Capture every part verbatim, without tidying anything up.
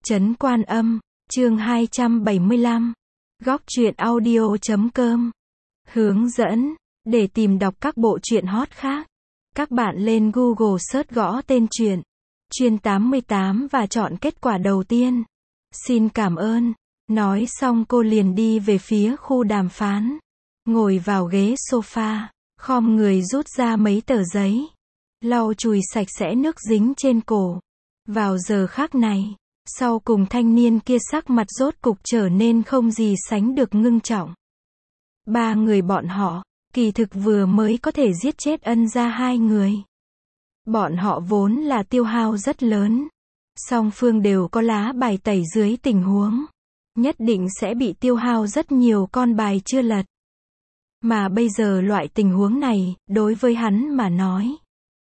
Trấn Quan Âm, chương hai trăm bảy mươi lăm. Góc truyện audio chấm com. Hướng dẫn, để tìm đọc các bộ truyện hot khác, các bạn lên Google search gõ tên truyện Chuyên tám mươi tám và chọn kết quả đầu tiên. Xin cảm ơn. Nói xong cô liền đi về phía khu đàm phán. Ngồi vào ghế sofa, khom người rút ra mấy tờ giấy, lau chùi sạch sẽ nước dính trên cổ. Vào giờ khắc này, sau cùng thanh niên kia sắc mặt rốt cục trở nên không gì sánh được ngưng trọng. Ba người bọn họ, kỳ thực vừa mới có thể giết chết ân gia hai người. Bọn họ vốn là tiêu hao rất lớn. Song phương đều có lá bài tẩy dưới tình huống nhất định sẽ bị tiêu hao rất nhiều con bài chưa lật. Mà bây giờ loại tình huống này, đối với hắn mà nói,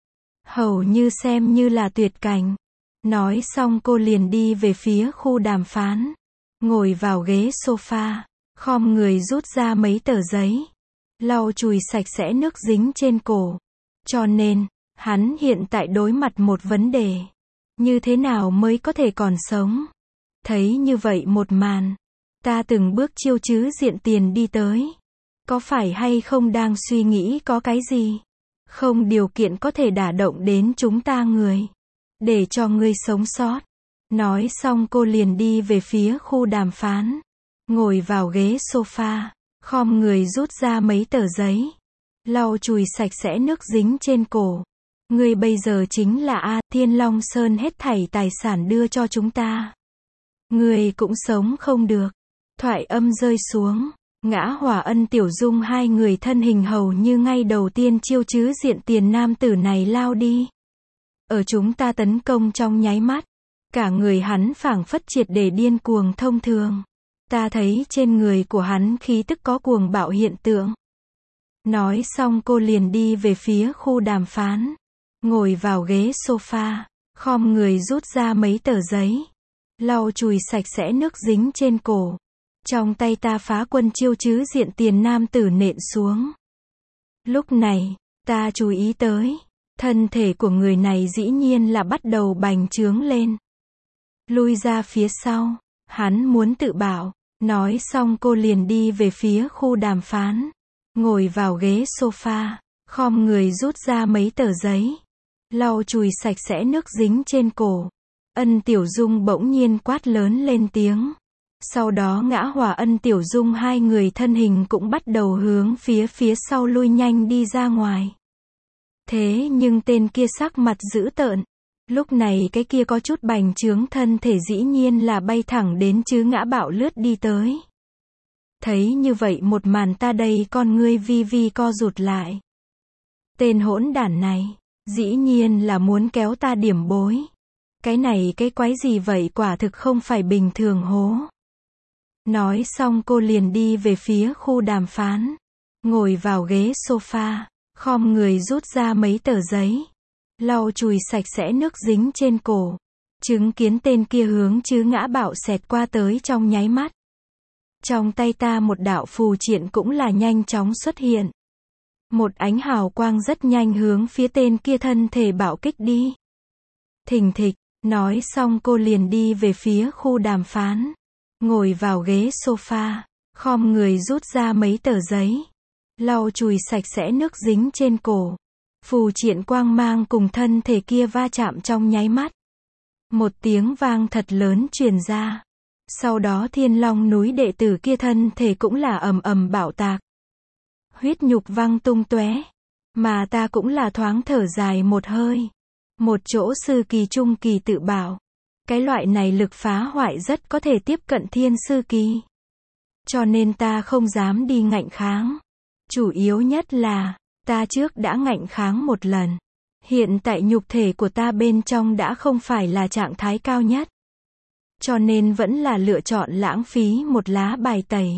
hầu như xem như là tuyệt cảnh. Nói xong cô liền đi về phía khu đàm phán. Ngồi vào ghế sofa, khom người rút ra mấy tờ giấy, lau chùi sạch sẽ nước dính trên cổ. Cho nên, hắn hiện tại đối mặt một vấn đề. Như thế nào mới có thể còn sống? Thấy như vậy một màn, ta từng bước chiêu chứ diện tiền đi tới. Có phải hay không đang suy nghĩ có cái gì không điều kiện có thể đả động đến chúng ta người, để cho ngươi sống sót. Nói xong cô liền đi về phía khu đàm phán. Ngồi vào ghế sofa, khom người rút ra mấy tờ giấy, lau chùi sạch sẽ nước dính trên cổ. Ngươi bây giờ chính là A Thiên Long Sơn hết thảy tài sản đưa cho chúng ta. Ngươi cũng sống không được. Thoại âm rơi xuống, Ngã Hỏa Ân Tiểu Dung hai người thân hình hầu như ngay đầu tiên chiêu chứ diện tiền nam tử này lao đi. Ở chúng ta tấn công trong nháy mắt, cả người hắn phảng phất triệt để điên cuồng thông thường. Ta thấy trên người của hắn khí tức có cuồng bạo hiện tượng. Nói xong cô liền đi về phía khu đàm phán. Ngồi vào ghế sofa, khom người rút ra mấy tờ giấy, lau chùi sạch sẽ nước dính trên cổ. Trong tay ta phá quân chiêu chứ diện tiền nam tử nện xuống. Lúc này, ta chú ý tới, thân thể của người này dĩ nhiên là bắt đầu bành trướng lên. Lui ra phía sau, hắn muốn tự bảo. Nói xong cô liền đi về phía khu đàm phán. Ngồi vào ghế sofa, khom người rút ra mấy tờ giấy, lau chùi sạch sẽ nước dính trên cổ. Ân Tiểu Dung bỗng nhiên quát lớn lên tiếng. Sau đó Ngã Hỏa Ân Tiểu Dung hai người thân hình cũng bắt đầu hướng phía phía sau lui nhanh đi ra ngoài. Thế nhưng tên kia sắc mặt dữ tợn. Lúc này cái kia có chút bành trướng thân thể dĩ nhiên là bay thẳng đến chứ Ngã Bạo lướt đi tới. Thấy như vậy một màn ta đây con ngươi vi vi co rụt lại. Tên hỗn đản này, dĩ nhiên là muốn kéo ta điểm bối. Cái này cái quái gì vậy, quả thực không phải bình thường hố. Nói xong cô liền đi về phía khu đàm phán. Ngồi vào ghế sofa, khom người rút ra mấy tờ giấy, lau chùi sạch sẽ nước dính trên cổ. Chứng kiến tên kia hướng chứ Ngã Bạo xẹt qua tới trong nháy mắt. Trong tay ta một đạo phù triện cũng là nhanh chóng xuất hiện. Một ánh hào quang rất nhanh hướng phía tên kia thân thể bạo kích đi. Thình thịch, nói xong cô liền đi về phía khu đàm phán. Ngồi vào ghế sofa, khom người rút ra mấy tờ giấy, lau chùi sạch sẽ nước dính trên cổ. Phù triện quang mang cùng thân thể kia va chạm trong nháy mắt. Một tiếng vang thật lớn truyền ra. Sau đó Thiên Long núi đệ tử kia thân thể cũng là ầm ầm bạo tạc. Huyết nhục văng tung tóe. Mà ta cũng là thoáng thở dài một hơi. Một chỗ sư kỳ trung kỳ tự bảo. Cái loại này lực phá hoại rất có thể tiếp cận thiên sư kỳ. Cho nên ta không dám đi ngạnh kháng. Chủ yếu nhất là, ta trước đã ngạnh kháng một lần. Hiện tại nhục thể của ta bên trong đã không phải là trạng thái cao nhất. Cho nên vẫn là lựa chọn lãng phí một lá bài tẩy.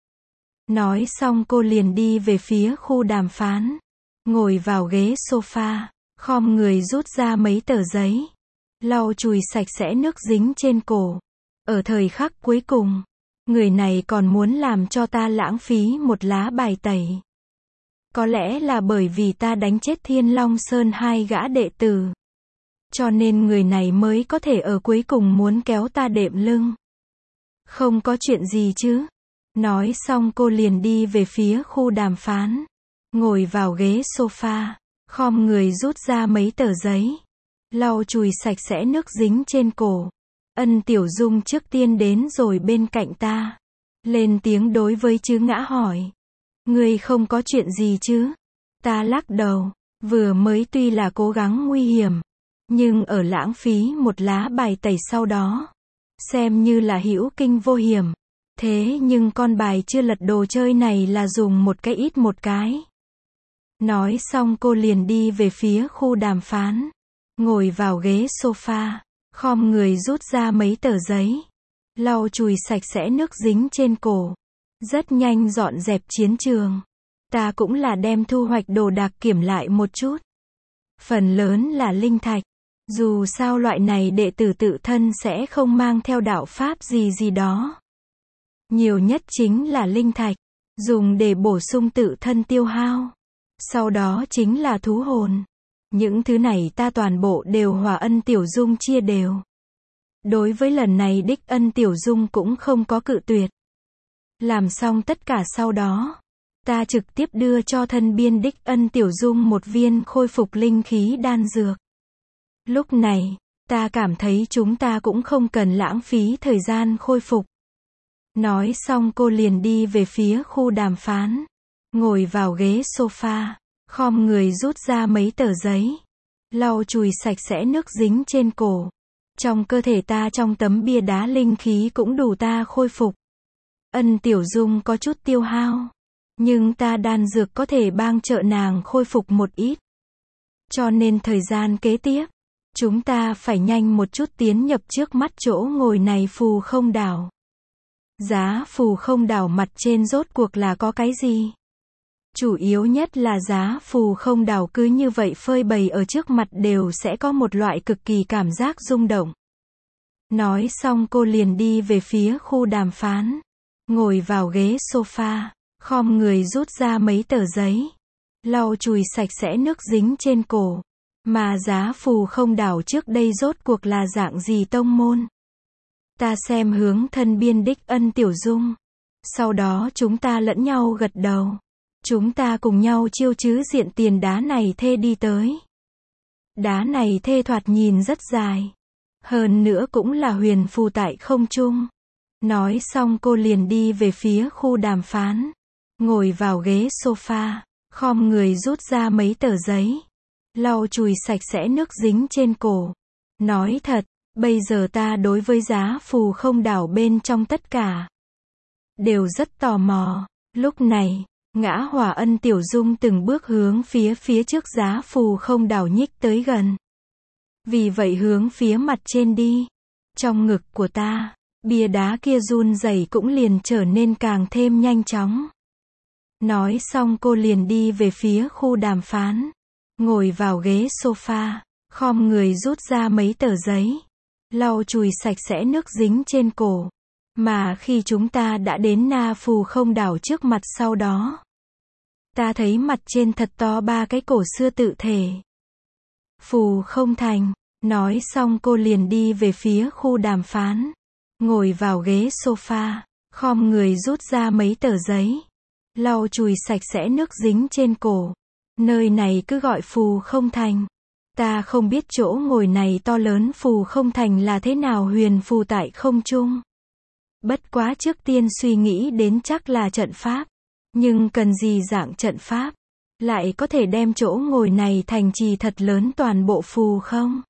Nói xong cô liền đi về phía khu đàm phán. Ngồi vào ghế sofa, khom người rút ra mấy tờ giấy, lau chùi sạch sẽ nước dính trên cổ. Ở thời khắc cuối cùng, người này còn muốn làm cho ta lãng phí một lá bài tẩy. Có lẽ là bởi vì ta đánh chết Thiên Long Sơn hai gã đệ tử. Cho nên người này mới có thể ở cuối cùng muốn kéo ta đệm lưng. Không có chuyện gì chứ. Nói xong cô liền đi về phía khu đàm phán. Ngồi vào ghế sofa, khom người rút ra mấy tờ giấy. Lau chùi sạch sẽ nước dính trên cổ. Ân Tiểu Dung trước tiên đến rồi bên cạnh ta. Lên tiếng đối với Trứ Ngã hỏi. Ngươi không có chuyện gì chứ? Ta lắc đầu. Vừa mới tuy là cố gắng nguy hiểm, nhưng ở lãng phí một lá bài tẩy sau đó. Xem như là hữu kinh vô hiểm. Thế nhưng con bài chưa lật đồ chơi này là dùng một cái ít một cái. Nói xong cô liền đi về phía khu đàm phán. Ngồi vào ghế sofa, khom người rút ra mấy tờ giấy. Lau chùi sạch sẽ nước dính trên cổ. Rất nhanh dọn dẹp chiến trường. Ta cũng là đem thu hoạch đồ đạc kiểm lại một chút. Phần lớn là linh thạch. Dù sao loại này đệ tử tự thân sẽ không mang theo đạo pháp gì gì đó. Nhiều nhất chính là linh thạch. Dùng để bổ sung tự thân tiêu hao. Sau đó chính là thú hồn. Những thứ này ta toàn bộ đều hòa Ân Tiểu Dung chia đều. Đối với lần này đích Ân Tiểu Dung cũng không có cự tuyệt. Làm xong tất cả sau đó, ta trực tiếp đưa cho thân biên đích Ân Tiểu Dung một viên khôi phục linh khí đan dược. Lúc này, ta cảm thấy chúng ta cũng không cần lãng phí thời gian khôi phục. Nói xong cô liền đi về phía khu đàm phán. Ngồi vào ghế sofa, khom người rút ra mấy tờ giấy. Lau chùi sạch sẽ nước dính trên cổ. Trong cơ thể ta trong tấm bia đá linh khí cũng đủ ta khôi phục. Ân Tiểu Dung có chút tiêu hao. Nhưng ta đan dược có thể bang trợ nàng khôi phục một ít. Cho nên thời gian kế tiếp, chúng ta phải nhanh một chút tiến nhập trước mắt chỗ ngồi này phù không đảo. Giá phù không đảo mặt trên rốt cuộc là có cái gì? Chủ yếu nhất là giá phù không đảo cứ như vậy phơi bày ở trước mặt đều sẽ có một loại cực kỳ cảm giác rung động. Nói xong cô liền đi về phía khu đàm phán. Ngồi vào ghế sofa, khom người rút ra mấy tờ giấy. Lau chùi sạch sẽ nước dính trên cổ. Mà giá phù không đảo trước đây rốt cuộc là dạng gì tông môn? Ta xem hướng thân biên đích Ân Tiểu Dung. Sau đó chúng ta lẫn nhau gật đầu. Chúng ta cùng nhau chiêu chứ diện tiền đá này thê đi tới. Đá này thê thoạt nhìn rất dài. Hơn nữa cũng là huyền phù tại không trung. Nói xong cô liền đi về phía khu đàm phán. Ngồi vào ghế sofa, khom người rút ra mấy tờ giấy. Lau chùi sạch sẽ nước dính trên cổ. Nói thật, bây giờ ta đối với giá phù không đảo bên trong tất cả đều rất tò mò. Lúc này, Ngã Hỏa Ân Tiểu Dung từng bước hướng phía phía trước giá phù không đảo nhích tới gần. Vì vậy hướng phía mặt trên đi. Trong ngực của ta, bia đá kia run rẩy cũng liền trở nên càng thêm nhanh chóng. Nói xong cô liền đi về phía khu đàm phán. Ngồi vào ghế sofa, khom người rút ra mấy tờ giấy. Lau chùi sạch sẽ nước dính trên cổ. Mà khi chúng ta đã đến Na phù không đảo trước mặt sau đó, ta thấy mặt trên thật to ba cái cổ xưa tự thể. Phù không thành. Nói xong cô liền đi về phía khu đàm phán. Ngồi vào ghế sofa, khom người rút ra mấy tờ giấy. Lau chùi sạch sẽ nước dính trên cổ. Nơi này cứ gọi phù không thành. Ta không biết chỗ ngồi này to lớn phù không thành là thế nào huyền phù tại không trung. Bất quá trước tiên suy nghĩ đến chắc là trận pháp. Nhưng cần gì dạng trận pháp? Lại có thể đem chỗ ngồi này thành trì thật lớn toàn bộ phù không?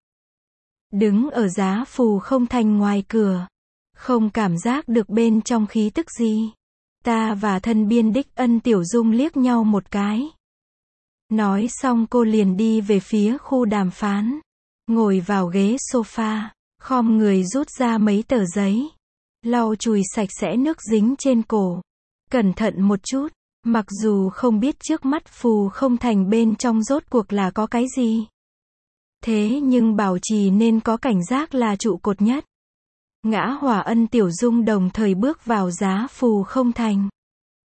Đứng ở giá phù không thành ngoài cửa. Không cảm giác được bên trong khí tức gì. Ta và thân biên đích Ân Tiểu Dung liếc nhau một cái. Nói xong cô liền đi về phía khu đàm phán. Ngồi vào ghế sofa, khom người rút ra mấy tờ giấy. Lau chùi sạch sẽ nước dính trên cổ. Cẩn thận một chút, mặc dù không biết trước mắt phù không thành bên trong rốt cuộc là có cái gì. Thế nhưng bảo trì nên có cảnh giác là trụ cột nhất. Ngã Hỏa Ân Tiểu Dung đồng thời bước vào giá phù không thành.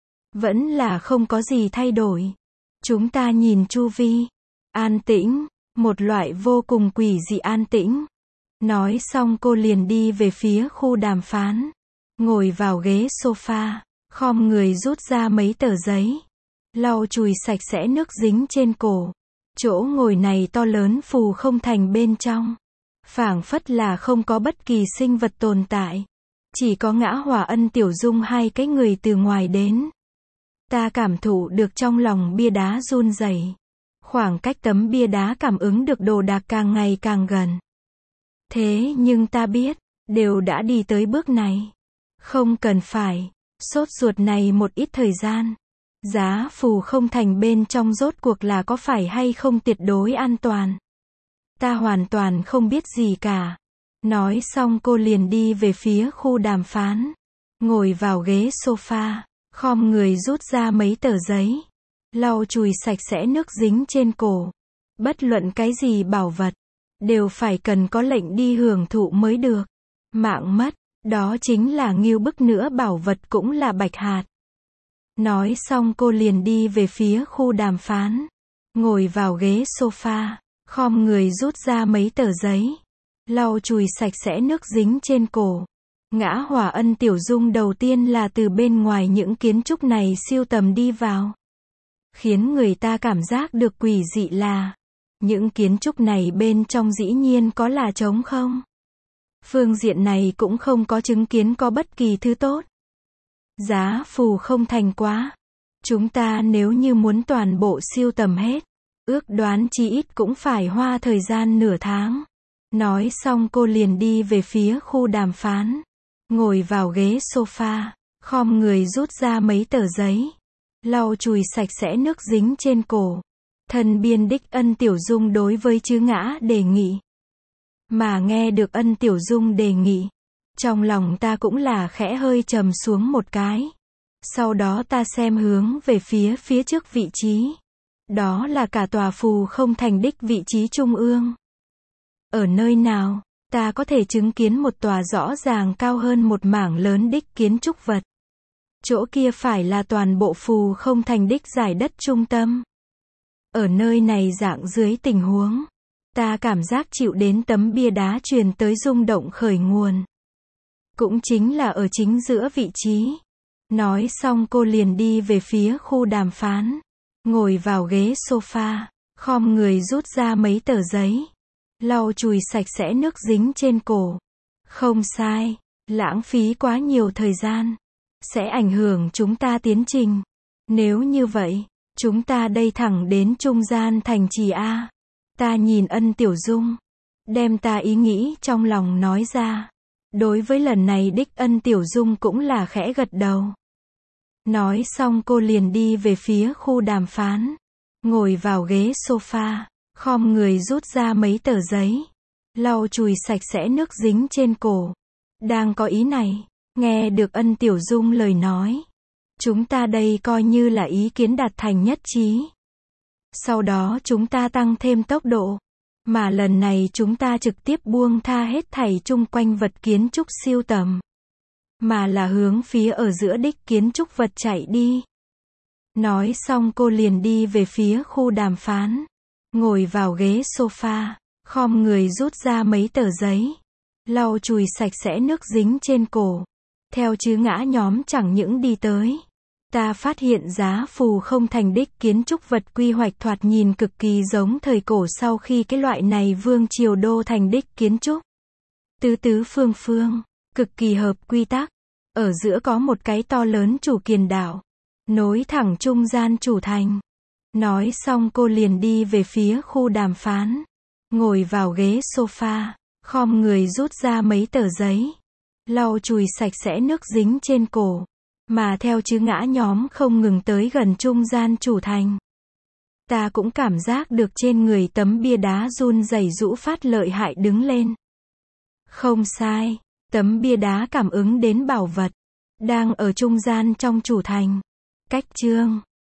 Vẫn là không có gì thay đổi. Chúng ta nhìn chu vi. An tĩnh. Một loại vô cùng quỷ dị an tĩnh. Nói xong cô liền đi về phía khu đàm phán. Ngồi vào ghế sofa, khom người rút ra mấy tờ giấy. Lau chùi sạch sẽ nước dính trên cổ. Chỗ ngồi này to lớn phù không thành bên trong. Phảng phất là không có bất kỳ sinh vật tồn tại. Chỉ có Ngã Hòa Ân Tiểu Dung hai cái người từ ngoài đến. Ta cảm thụ được trong lòng bia đá run rẩy. Khoảng cách tấm bia đá cảm ứng được đồ đạc càng ngày càng gần. Thế nhưng ta biết, đều đã đi tới bước này. Không cần phải sốt ruột này một ít thời gian. Giá phù không thành bên trong rốt cuộc là có phải hay không tuyệt đối an toàn. Ta hoàn toàn không biết gì cả. Nói xong cô liền đi về phía khu đàm phán. Ngồi vào ghế sofa, khom người rút ra mấy tờ giấy. Lau chùi sạch sẽ nước dính trên cổ. Bất luận cái gì bảo vật, đều phải cần có lệnh đi hưởng thụ mới được. Mạng mất, đó chính là ngưu bức nữa, bảo vật cũng là bạch hạt. Nói xong cô liền đi về phía khu đàm phán. Ngồi vào ghế sofa, khom người rút ra mấy tờ giấy. Lau chùi sạch sẽ nước dính trên cổ. Ngã Hòa Ân Tiểu Dung đầu tiên là từ bên ngoài những kiến trúc này siêu tầm đi vào. Khiến người ta cảm giác được quỷ dị là, những kiến trúc này bên trong dĩ nhiên có là trống không. Phương diện này cũng không có chứng kiến có bất kỳ thứ tốt. Giá phù không thành quá. Chúng ta nếu như muốn toàn bộ siêu tầm hết, ước đoán chí ít cũng phải hoa thời gian nửa tháng. Nói xong cô liền đi về phía khu đàm phán. Ngồi vào ghế sofa, khom người rút ra mấy tờ giấy. Lau chùi sạch sẽ nước dính trên cổ. Thần biên đích Ân Tiểu Dung đối với Chứ Ngã đề nghị. Mà nghe được Ân Tiểu Dung đề nghị, trong lòng ta cũng là khẽ hơi trầm xuống một cái. Sau đó ta xem hướng về phía phía trước vị trí. Đó là cả tòa phù không thành đích vị trí trung ương. Ở nơi nào, ta có thể chứng kiến một tòa rõ ràng cao hơn một mảng lớn đích kiến trúc vật. Chỗ kia phải là toàn bộ phù không thành đích giải đất trung tâm. Ở nơi này dạng dưới tình huống, ta cảm giác chịu đến tấm bia đá truyền tới rung động khởi nguồn. Cũng chính là ở chính giữa vị trí. Nói xong cô liền đi về phía khu đàm phán. Ngồi vào ghế sofa, khom người rút ra mấy tờ giấy. Lau chùi sạch sẽ nước dính trên cổ. Không sai, lãng phí quá nhiều thời gian. Sẽ ảnh hưởng chúng ta tiến trình. Nếu như vậy, chúng ta đây thẳng đến trung gian thành trì A. Ta nhìn Ân Tiểu Dung. Đem ta ý nghĩ trong lòng nói ra. Đối với lần này đích Ân Tiểu Dung cũng là khẽ gật đầu. Nói xong cô liền đi về phía khu đàm phán. Ngồi vào ghế sofa, khom người rút ra mấy tờ giấy. Lau chùi sạch sẽ nước dính trên cổ. Đang có ý này, nghe được Ân Tiểu Dung lời nói. Chúng ta đây coi như là ý kiến đạt thành nhất trí. Sau đó chúng ta tăng thêm tốc độ. Mà lần này chúng ta trực tiếp buông tha hết thảy chung quanh vật kiến trúc siêu tầm. Mà là hướng phía ở giữa đích kiến trúc vật chạy đi. Nói xong cô liền đi về phía khu đàm phán. Ngồi vào ghế sofa, khom người rút ra mấy tờ giấy. Lau chùi sạch sẽ nước dính trên cổ. Theo Chứ Ngã nhóm chẳng những đi tới. Ta phát hiện giá phù không thành đích kiến trúc vật quy hoạch thoạt nhìn cực kỳ giống thời cổ sau khi cái loại này vương triều đô thành đích kiến trúc. Tứ tứ phương phương, cực kỳ hợp quy tắc. Ở giữa có một cái to lớn chủ kiền đảo. Nối thẳng trung gian chủ thành. Nói xong cô liền đi về phía khu đàm phán. Ngồi vào ghế sofa, khom người rút ra mấy tờ giấy. Lau chùi sạch sẽ nước dính trên cổ. Mà theo Chứ Ngã nhóm không ngừng tới gần trung gian chủ thành. Ta cũng cảm giác được trên người tấm bia đá run rẩy rũ phát lợi hại đứng lên. Không sai, tấm bia đá cảm ứng đến bảo vật. Đang ở trung gian trong chủ thành. Cách chương